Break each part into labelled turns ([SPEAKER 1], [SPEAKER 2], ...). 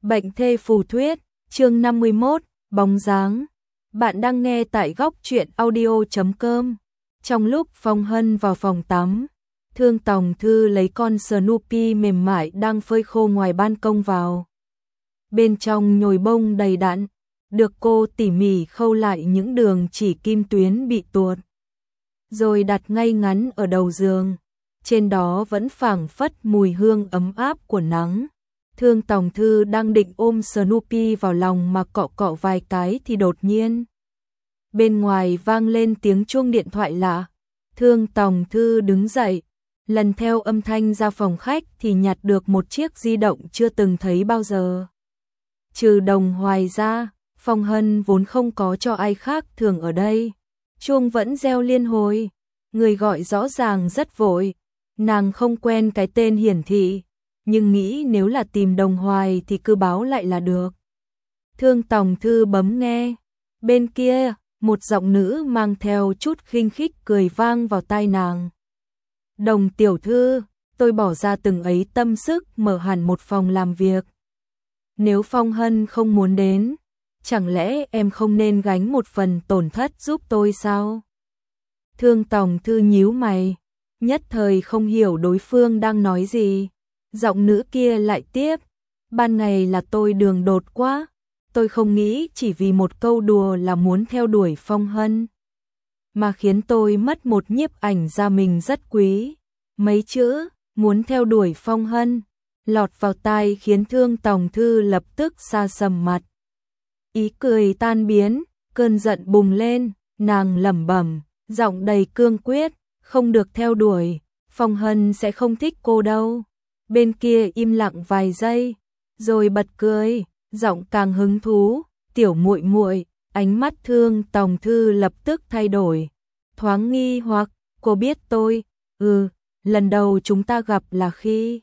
[SPEAKER 1] Bệnh thê phù thuyết, chương 51, bóng dáng. Bạn đang nghe tại góc truyện audio.com. Trong lúc Phong Hân vào phòng tắm, Thương Tòng Thư lấy con Snoopy mềm mại đang phơi khô ngoài ban công vào. Bên trong nhồi bông đầy đặn, được cô tỉ mỉ khâu lại những đường chỉ kim tuyến bị tuột, rồi đặt ngay ngắn ở đầu giường. Trên đó vẫn phảng phất mùi hương ấm áp của nắng. Thương Tòng Thư đang định ôm Snoopy vào lòng mà cọ cọ vài cái thì đột nhiên bên ngoài vang lên tiếng chuông điện thoại lạ. Thương Tòng Thư đứng dậy, lần theo âm thanh ra phòng khách thì nhặt được một chiếc di động chưa từng thấy bao giờ. Trừ Đồng Hoài ra, Phong Hân vốn không có cho ai khác thường ở đây. Chuông vẫn reo liên hồi, người gọi rõ ràng rất vội. Nàng không quen cái tên hiển thị, nhưng nghĩ nếu là tìm Đồng Hoài thì cứ báo lại là được. Thương Tòng Thư bấm nghe. Bên kia, một giọng nữ mang theo chút khinh khích cười vang vào tai nàng. Đồng tiểu thư, tôi bỏ ra từng ấy tâm sức mở hẳn một phòng làm việc. Nếu Phong Hân không muốn đến, chẳng lẽ em không nên gánh một phần tổn thất giúp tôi sao? Thương Tòng Thư nhíu mày, nhất thời không hiểu đối phương đang nói gì. Giọng nữ kia lại tiếp, ban ngày là tôi đường đột quá, tôi không nghĩ chỉ vì một câu đùa là muốn theo đuổi Phong Hân, mà khiến tôi mất một nhiếp ảnh gia mình rất quý. Mấy chữ, muốn theo đuổi Phong Hân, lọt vào tai khiến Thương Tòng Thư lập tức sa sầm mặt. Ý cười tan biến, cơn giận bùng lên, nàng lẩm bẩm, giọng đầy cương quyết, không được theo đuổi, Phong Hân sẽ không thích cô đâu. Bên kia im lặng vài giây, rồi bật cười, giọng càng hứng thú, tiểu muội muội. Ánh mắt Thương Tòng Thư lập tức thay đổi, thoáng nghi hoặc, cô biết tôi? Lần đầu chúng ta gặp là khi...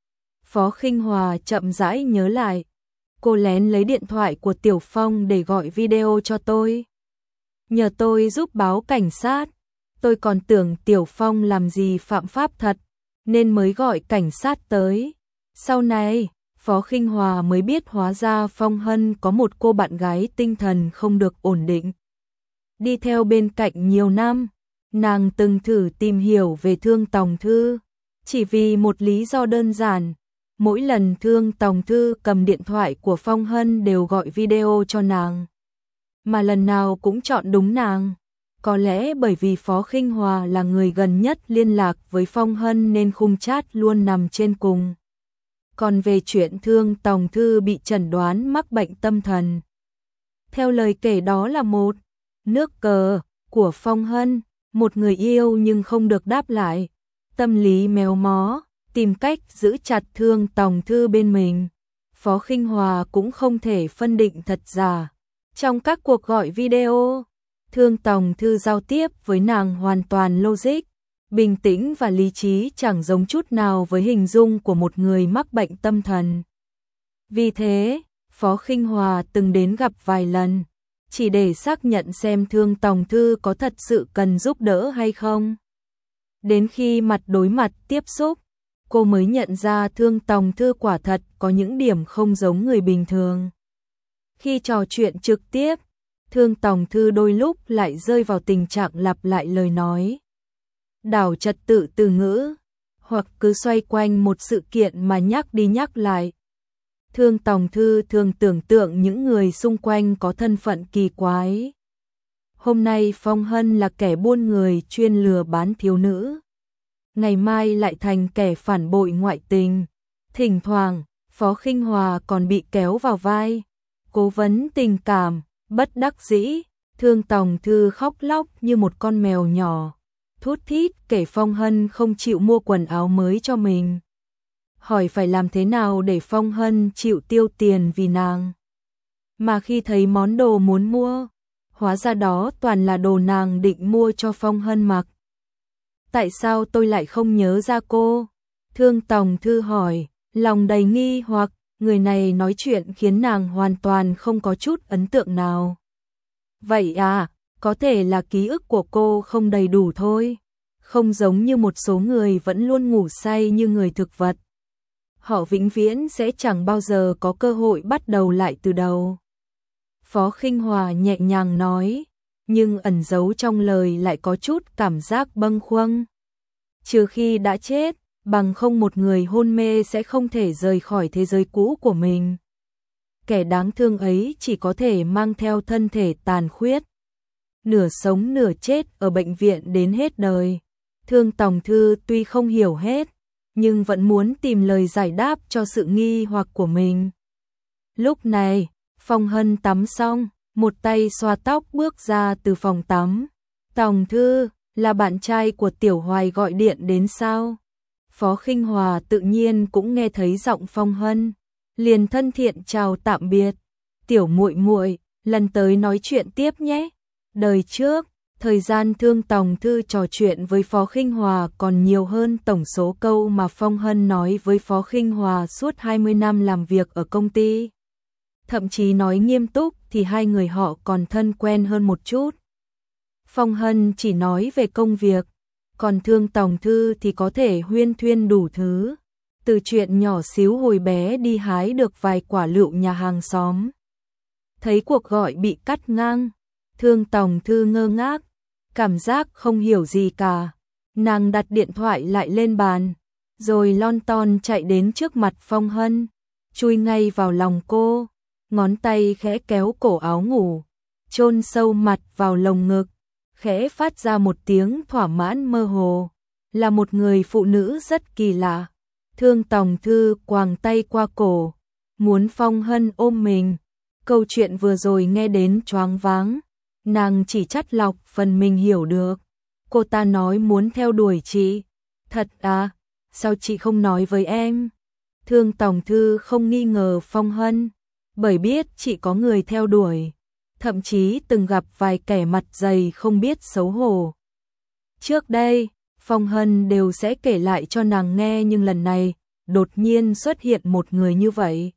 [SPEAKER 1] Phó Khinh Hòa chậm rãi nhớ lại, cô lén lấy điện thoại của Tiểu Phong để gọi video cho tôi, nhờ tôi giúp báo cảnh sát. Tôi còn tưởng Tiểu Phong làm gì phạm pháp thật, nên mới gọi cảnh sát tới. Sau này, Phó Khinh Hòa mới biết hóa ra Phong Hân có một cô bạn gái tinh thần không được ổn định, đi theo bên cạnh nhiều năm. Nàng từng thử tìm hiểu về Thương Tòng Thư, chỉ vì một lý do đơn giản. Mỗi lần Thương Tòng Thư cầm điện thoại của Phong Hân đều gọi video cho nàng, mà lần nào cũng chọn đúng nàng. Có lẽ bởi vì Phó Khinh Hòa là người gần nhất liên lạc với Phong Hân nên khung chat luôn nằm trên cùng. Còn về chuyện Thương Tòng Thư bị chẩn đoán mắc bệnh tâm thần, theo lời kể đó là một nước cờ của Phong Hân, một người yêu nhưng không được đáp lại, tâm lý méo mó, tìm cách giữ chặt Thương Tòng Thư bên mình. Phó Khinh Hòa cũng không thể phân định thật giả. Trong các cuộc gọi video, Thương Tòng Thư giao tiếp với nàng hoàn toàn logic, bình tĩnh và lý trí, chẳng giống chút nào với hình dung của một người mắc bệnh tâm thần. Vì thế, Phó Khinh Hòa từng đến gặp vài lần, chỉ để xác nhận xem Thương Tòng Thư có thật sự cần giúp đỡ hay không. Đến khi mặt đối mặt tiếp xúc, cô mới nhận ra Thương Tòng Thư quả thật có những điểm không giống người bình thường. Khi trò chuyện trực tiếp, Thương Tòng Thư đôi lúc lại rơi vào tình trạng lặp lại lời nói, đảo trật tự từ ngữ, hoặc cứ xoay quanh một sự kiện mà nhắc đi nhắc lại. Thương Tòng Thư thường tưởng tượng những người xung quanh có thân phận kỳ quái. Hôm nay Phong Hân là kẻ buôn người chuyên lừa bán thiếu nữ, ngày mai lại thành kẻ phản bội ngoại tình. Thỉnh thoảng, Phó Khinh Hòa còn bị kéo vào vai cố vấn tình cảm. Bất đắc dĩ, Thương Tòng Thư khóc lóc như một con mèo nhỏ, thút thít kể Phong Hân không chịu mua quần áo mới cho mình, hỏi phải làm thế nào để Phong Hân chịu tiêu tiền vì nàng. Mà khi thấy món đồ muốn mua, hóa ra đó toàn là đồ nàng định mua cho Phong Hân mặc. Tại sao tôi lại không nhớ ra cô? Thương Tòng Thư hỏi, lòng đầy nghi hoặc. Người này nói chuyện khiến nàng hoàn toàn không có chút ấn tượng nào. Vậy à, có thể là ký ức của cô không đầy đủ thôi, không giống như một số người vẫn luôn ngủ say như người thực vật. họ vĩnh viễn sẽ chẳng bao giờ có cơ hội bắt đầu lại từ đầu. Phó Khinh Hòa nhẹ nhàng nói, nhưng ẩn giấu trong lời lại có chút cảm giác bâng khuâng. Trừ khi đã chết, bằng không một người hôn mê sẽ không thể rời khỏi thế giới cũ của mình. Kẻ đáng thương ấy chỉ có thể mang theo thân thể tàn khuyết, nửa sống nửa chết ở bệnh viện đến hết đời. Thương Tòng Thư tuy không hiểu hết, nhưng vẫn muốn tìm lời giải đáp cho sự nghi hoặc của mình. Lúc này, Phong Hân tắm xong, một tay xoa tóc bước ra từ phòng tắm. Tòng Thư, là bạn trai của Tiểu Hoài gọi điện đến sao? Phó Khinh Hòa tự nhiên cũng nghe thấy giọng Phong Hân, liền thân thiện chào tạm biệt. Tiểu muội muội, lần tới nói chuyện tiếp nhé. Đời trước, thời gian Thương Tòng Thư trò chuyện với Phó Khinh Hòa còn nhiều hơn tổng số câu mà Phong Hân nói với Phó Khinh Hòa suốt 20 năm làm việc ở công ty. Thậm chí nói nghiêm túc thì hai người họ còn thân quen hơn một chút. Phong Hân chỉ nói về công việc, còn Thương Tòng Thư thì có thể huyên thuyên đủ thứ. Từ chuyện nhỏ xíu hồi bé đi hái được vài quả lựu nhà hàng xóm. Thấy cuộc gọi bị cắt ngang, Thương Tòng Thư ngơ ngác, cảm giác không hiểu gì cả. Nàng đặt điện thoại lại lên bàn, rồi lon ton chạy đến trước mặt Phong Hân, chui ngay vào lòng cô, ngón tay khẽ kéo cổ áo ngủ, chôn sâu mặt vào lồng ngực, khẽ phát ra một tiếng thỏa mãn mơ hồ. Là một người phụ nữ rất kỳ lạ. Thương Tòng Thư quàng tay qua cổ, muốn Phong Hân ôm mình. Câu chuyện vừa rồi nghe đến choáng váng, nàng chỉ chắt lọc phần mình hiểu được. Cô ta nói muốn theo đuổi chị. Thật à, sao chị không nói với em? Thương Tòng Thư không nghi ngờ Phong Hân, bởi biết chị có người theo đuổi, thậm chí từng gặp vài kẻ mặt dày không biết xấu hổ. Trước đây, Phong Hân đều sẽ kể lại cho nàng nghe, nhưng lần này, đột nhiên xuất hiện một người như vậy.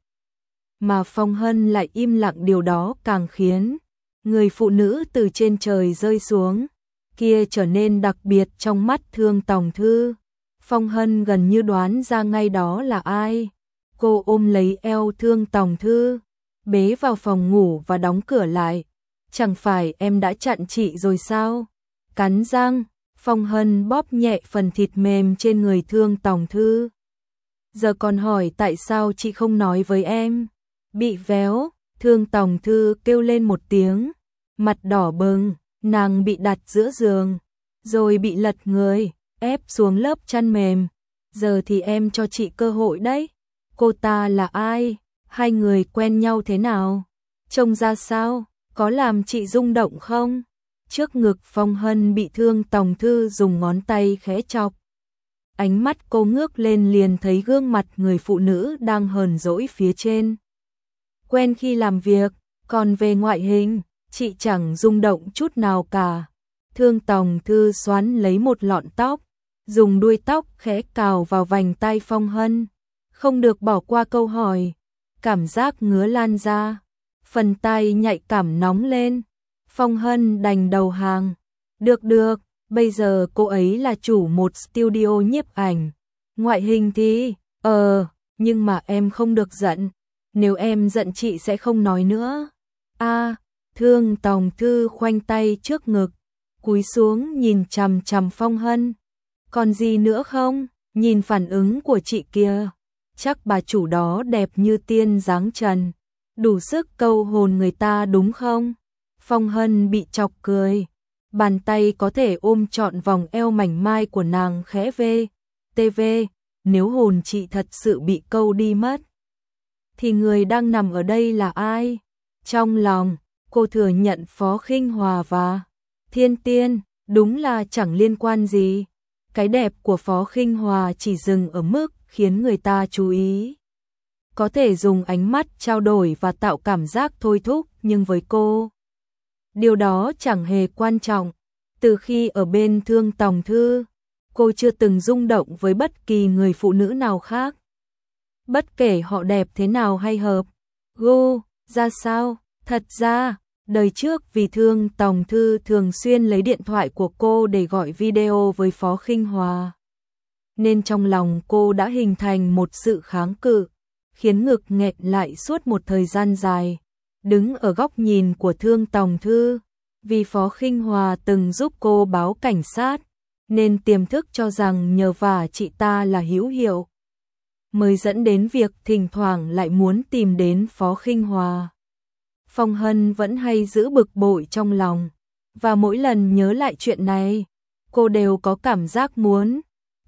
[SPEAKER 1] Mà Phong Hân lại im lặng, điều đó càng khiến người phụ nữ từ trên trời rơi xuống kia trở nên đặc biệt trong mắt Thương Tòng Thư. Phong Hân gần như đoán ra ngay đó là ai. Cô ôm lấy eo Thương Tòng Thư, bế vào phòng ngủ và đóng cửa lại. Chẳng phải em đã chặn chị rồi sao? Cắn răng, Phong Hân bóp nhẹ phần thịt mềm trên người Thương Tòng Thư. Giờ còn hỏi tại sao chị không nói với em? Bị véo, Thương Tòng Thư kêu lên một tiếng, mặt đỏ bừng, nàng bị đặt giữa giường, rồi bị lật người, ép xuống lớp chăn mềm. Giờ thì em cho chị cơ hội đấy. Cô ta là ai? Hai người quen nhau thế nào? Trông ra sao? Có làm chị rung động không? Trước ngực Phong Hân bị Thương Tòng Thư dùng ngón tay khẽ chọc. Ánh mắt cô ngước lên liền thấy gương mặt người phụ nữ đang hờn dỗi phía trên. Quen khi làm việc, còn về ngoại hình, chị chẳng rung động chút nào cả. Thương Tòng Thư xoắn lấy một lọn tóc, dùng đuôi tóc khẽ cào vào vành tai Phong Hân. Không được bỏ qua câu hỏi, cảm giác ngứa lan ra, phần tai nhạy cảm nóng lên. Phong Hân đành đầu hàng. Được, bây giờ cô ấy là chủ một studio nhiếp ảnh. Ngoại hình thì, nhưng mà em không được giận. Nếu em giận chị sẽ không nói nữa. Thương Tòng Thư khoanh tay trước ngực, cúi xuống nhìn chằm chằm Phong Hân. Còn gì nữa không? Nhìn phản ứng của chị kia, chắc bà chủ đó đẹp như tiên dáng trần, đủ sức câu hồn người ta đúng không? Phong Hân bị chọc cười, bàn tay có thể ôm trọn vòng eo mảnh mai của nàng khẽ vê. Nếu hồn chị thật sự bị câu đi mất, thì người đang nằm ở đây là ai? Trong lòng, cô thừa nhận Phó Khinh Hòa và Thiên Tiên đúng là chẳng liên quan gì. Cái đẹp của Phó Khinh Hòa chỉ dừng ở mức khiến người ta chú ý. Có thể dùng ánh mắt trao đổi và tạo cảm giác thôi thúc, nhưng với cô, điều đó chẳng hề quan trọng. Từ khi ở bên Thương Tòng Thư, cô chưa từng rung động với bất kỳ người phụ nữ nào khác. Bất kể họ đẹp thế nào hay hợp gu ra sao. Thật ra, đời trước vì Thương Tòng Thư thường xuyên lấy điện thoại của cô để gọi video với Phó Khinh Hòa. nên trong lòng cô đã hình thành một sự kháng cự, khiến ngực nghẹn lại suốt một thời gian dài. Đứng ở góc nhìn của Thương Tòng Thư, vì Phó Khinh Hòa từng giúp cô báo cảnh sát, nên tiềm thức cho rằng nhờ vả chị ta là hữu hiệu, mới dẫn đến việc thỉnh thoảng lại muốn tìm đến Phó Khinh Hòa. Phong Hân vẫn hay giữ bực bội trong lòng, và mỗi lần nhớ lại chuyện này, cô đều có cảm giác muốn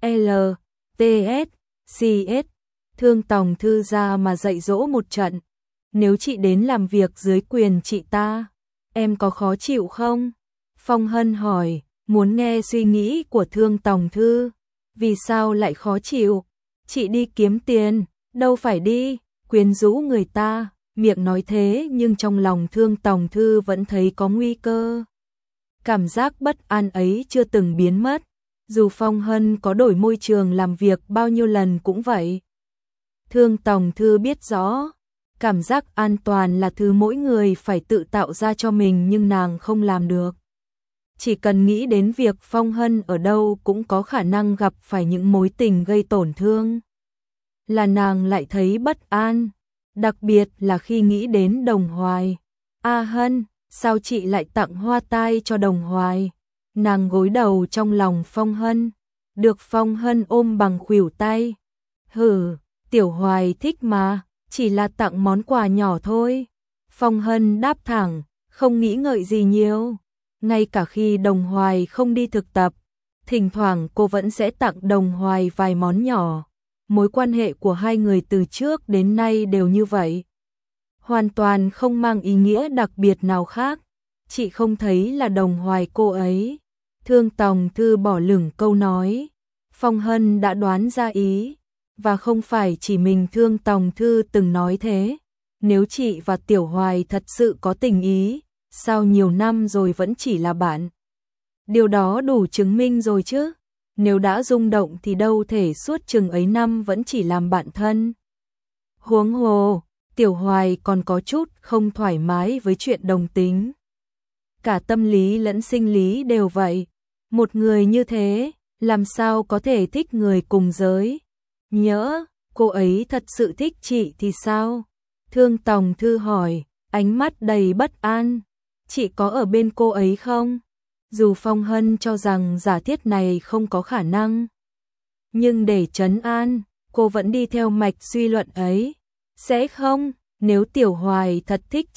[SPEAKER 1] LTS Thương Tòng Thư ra mà dạy dỗ một trận. Nếu chị đến làm việc dưới quyền chị ta, em có khó chịu không? Phong Hân hỏi, muốn nghe suy nghĩ của Thương Tòng Thư. Vì sao lại khó chịu? Chị đi kiếm tiền, đâu phải đi quyến rũ người ta. Miệng nói thế nhưng trong lòng Thương Tòng Thư vẫn thấy có nguy cơ. Cảm giác bất an ấy chưa từng biến mất, dù Phong Hân có đổi môi trường làm việc bao nhiêu lần cũng vậy. Thương Tòng Thư biết rõ, cảm giác an toàn là thứ mỗi người phải tự tạo ra cho mình nhưng nàng không làm được. Chỉ cần nghĩ đến việc Phong Hân ở đâu cũng có khả năng gặp phải những mối tình gây tổn thương, là nàng lại thấy bất an, đặc biệt là khi nghĩ đến Đồng Hoài. A Hân, sao chị lại tặng hoa tai cho Đồng Hoài? Nàng gối đầu trong lòng Phong Hân, được Phong Hân ôm bằng khuỷu tay. Hừ, Tiểu Hoài thích mà, chỉ là tặng món quà nhỏ thôi. Phong Hân đáp thẳng, không nghĩ ngợi gì nhiều. Ngay cả khi Đồng Hoài không đi thực tập, thỉnh thoảng cô vẫn sẽ tặng Đồng Hoài vài món nhỏ. Mối quan hệ của hai người từ trước đến nay đều như vậy, hoàn toàn không mang ý nghĩa đặc biệt nào khác. Chị không thấy là Đồng Hoài cô ấy. Thương Tòng Thư bỏ lửng câu nói. Phong Hân đã đoán ra ý, và không phải chỉ mình Thương Tòng Thư từng nói thế. Nếu chị và Tiểu Hoài thật sự có tình ý, sao nhiều năm rồi vẫn chỉ là bạn? Điều đó đủ chứng minh rồi chứ. Nếu đã rung động thì đâu thể suốt chừng ấy năm vẫn chỉ làm bạn thân. Huống hồ, Tiểu Hoài còn có chút không thoải mái với chuyện đồng tính. Cả tâm lý lẫn sinh lý đều vậy. Một người như thế, làm sao có thể thích người cùng giới? Nhỡ, cô ấy thật sự thích chị thì sao? Thương Tòng Thư hỏi, ánh mắt đầy bất an. Chị có ở bên cô ấy không? Dù Phong Hân cho rằng giả thiết này không có khả năng, nhưng để trấn an, cô vẫn đi theo mạch suy luận ấy. Sẽ không, nếu Tiểu Hoài thật thích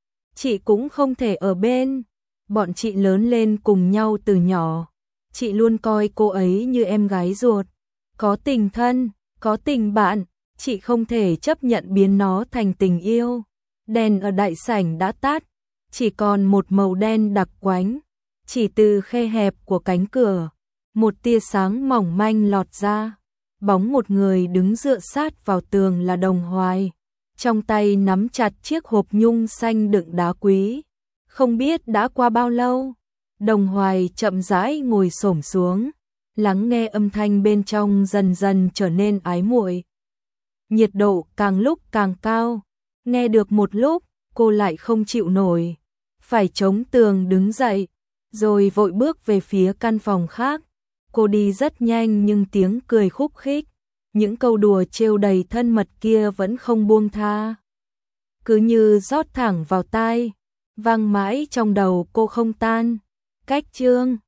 [SPEAKER 1] chị cũng không thể ở bên. Bọn chị lớn lên cùng nhau từ nhỏ, chị luôn coi cô ấy như em gái ruột. Có tình thân, có tình bạn, chị không thể chấp nhận biến nó thành tình yêu. Đèn ở đại sảnh đã tắt, chỉ còn một màu đen đặc quánh. Chỉ từ khe hẹp của cánh cửa, một tia sáng mỏng manh lọt ra. Bóng một người đứng dựa sát vào tường là Đồng Hoài, trong tay nắm chặt chiếc hộp nhung xanh đựng đá quý. Không biết đã qua bao lâu, Đồng Hoài chậm rãi ngồi xổm xuống, lắng nghe âm thanh bên trong dần dần trở nên ái muội. Nhiệt độ càng lúc càng cao, nghe được một lúc, cô lại không chịu nổi, phải chống tường đứng dậy, rồi vội bước về phía căn phòng khác. Cô đi rất nhanh nhưng tiếng cười khúc khích, những câu đùa trêu đầy thân mật kia vẫn không buông tha. Cứ như rót thẳng vào tai, vang mãi trong đầu cô không tan. Cách chương